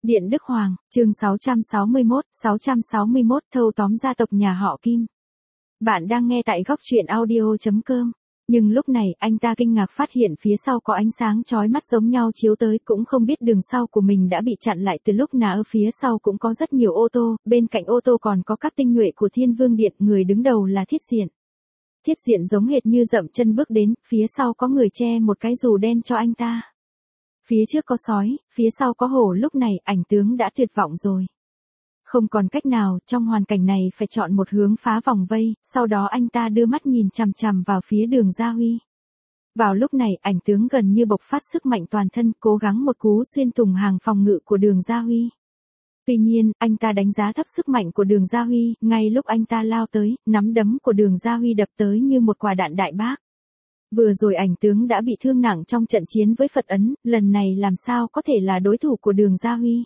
Điện Đức Hoàng, chương 661, thâu tóm gia tộc nhà họ Kim. Bạn đang nghe tại góc truyện audio.com. Nhưng lúc này anh ta kinh ngạc phát hiện phía sau có ánh sáng chói mắt giống nhau chiếu tới, cũng không biết đường sau của mình đã bị chặn lại từ lúc nào. Ở phía sau cũng có rất nhiều ô tô, bên cạnh ô tô còn có các tinh nhuệ của Thiên Vương Điện, người đứng đầu là Thiết Diện. Thiết Diện giống hệt như dậm chân bước đến, phía sau có người che một cái dù đen cho anh ta. Phía trước có sói, phía sau có hổ, lúc này ảnh tướng đã tuyệt vọng rồi. Không còn cách nào, trong hoàn cảnh này phải chọn một hướng phá vòng vây, sau đó anh ta đưa mắt nhìn chằm chằm vào phía Đường Gia Huy. Vào lúc này ảnh tướng gần như bộc phát sức mạnh toàn thân, cố gắng một cú xuyên thủng hàng phòng ngự của Đường Gia Huy. Tuy nhiên, anh ta đánh giá thấp sức mạnh của Đường Gia Huy, ngay lúc anh ta lao tới, nắm đấm của Đường Gia Huy đập tới như một quả đạn đại bác. Vừa rồi ảnh tướng đã bị thương nặng trong trận chiến với Phật Ấn, lần này làm sao có thể là đối thủ của Đường Gia Huy.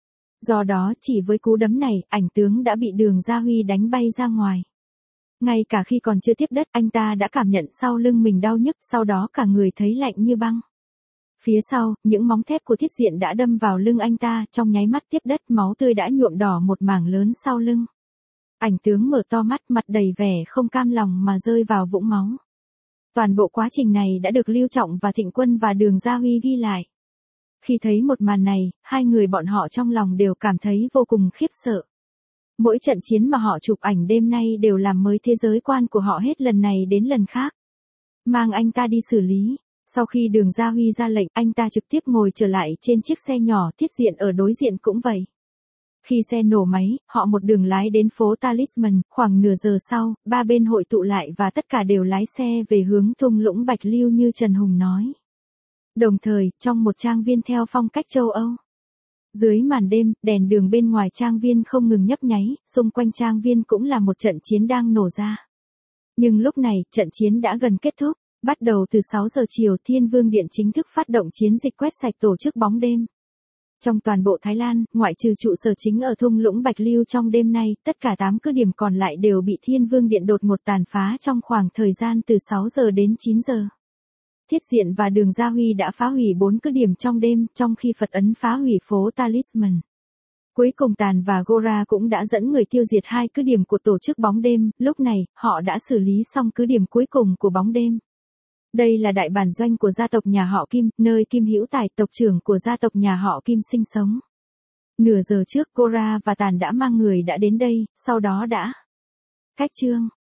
Do đó chỉ với cú đấm này, ảnh tướng đã bị Đường Gia Huy đánh bay ra ngoài. Ngay cả khi còn chưa tiếp đất, anh ta đã cảm nhận sau lưng mình đau nhức, sau đó cả người thấy lạnh như băng. Phía sau, những móng thép của Thiết Diện đã đâm vào lưng anh ta, trong nháy mắt tiếp đất, máu tươi đã nhuộm đỏ một mảng lớn sau lưng. Ảnh tướng mở to mắt, mặt đầy vẻ không cam lòng mà rơi vào vũng máu. Toàn bộ quá trình này đã được Lưu Trọng và Thịnh Quân và Đường Gia Huy ghi lại. Khi thấy một màn này, hai người bọn họ trong lòng đều cảm thấy vô cùng khiếp sợ. Mỗi trận chiến mà họ chụp ảnh đêm nay đều làm mới thế giới quan của họ hết lần này đến lần khác. Mang anh ta đi xử lý. Sau khi Đường Gia Huy ra lệnh, anh ta trực tiếp ngồi trở lại trên chiếc xe nhỏ. Thiết Diện ở đối diện cũng vậy. Khi xe nổ máy, họ một đường lái đến phố Talisman, khoảng nửa giờ sau, ba bên hội tụ lại và tất cả đều lái xe về hướng thung lũng Bạch Lưu như Trần Hùng nói. Đồng thời, trong một trang viên theo phong cách châu Âu. Dưới màn đêm, đèn đường bên ngoài trang viên không ngừng nhấp nháy, xung quanh trang viên cũng là một trận chiến đang nổ ra. Nhưng lúc này, trận chiến đã gần kết thúc, bắt đầu từ 6 giờ chiều Thiên Vương Điện chính thức phát động chiến dịch quét sạch tổ chức bóng đêm. Trong toàn bộ Thái Lan, ngoại trừ trụ sở chính ở thung lũng Bạch Lưu, trong đêm nay, tất cả 8 cứ điểm còn lại đều bị Thiên Vương Điện đột ngột tàn phá trong khoảng thời gian từ 6 giờ đến 9 giờ. Thiết Diện và Đường Gia Huy đã phá hủy 4 cứ điểm trong đêm, trong khi Phật Ấn phá hủy phố Talisman. Cuối cùng Tàn và Gora cũng đã dẫn người tiêu diệt 2 cứ điểm của tổ chức bóng đêm, lúc này, họ đã xử lý xong cứ điểm cuối cùng của bóng đêm. Đây là đại bản doanh của gia tộc nhà họ Kim, nơi Kim Hữu Tài, tộc trưởng của gia tộc nhà họ Kim sinh sống. Nửa giờ trước Gora và Tàn đã mang người đã đến đây, sau đó đã cách chương.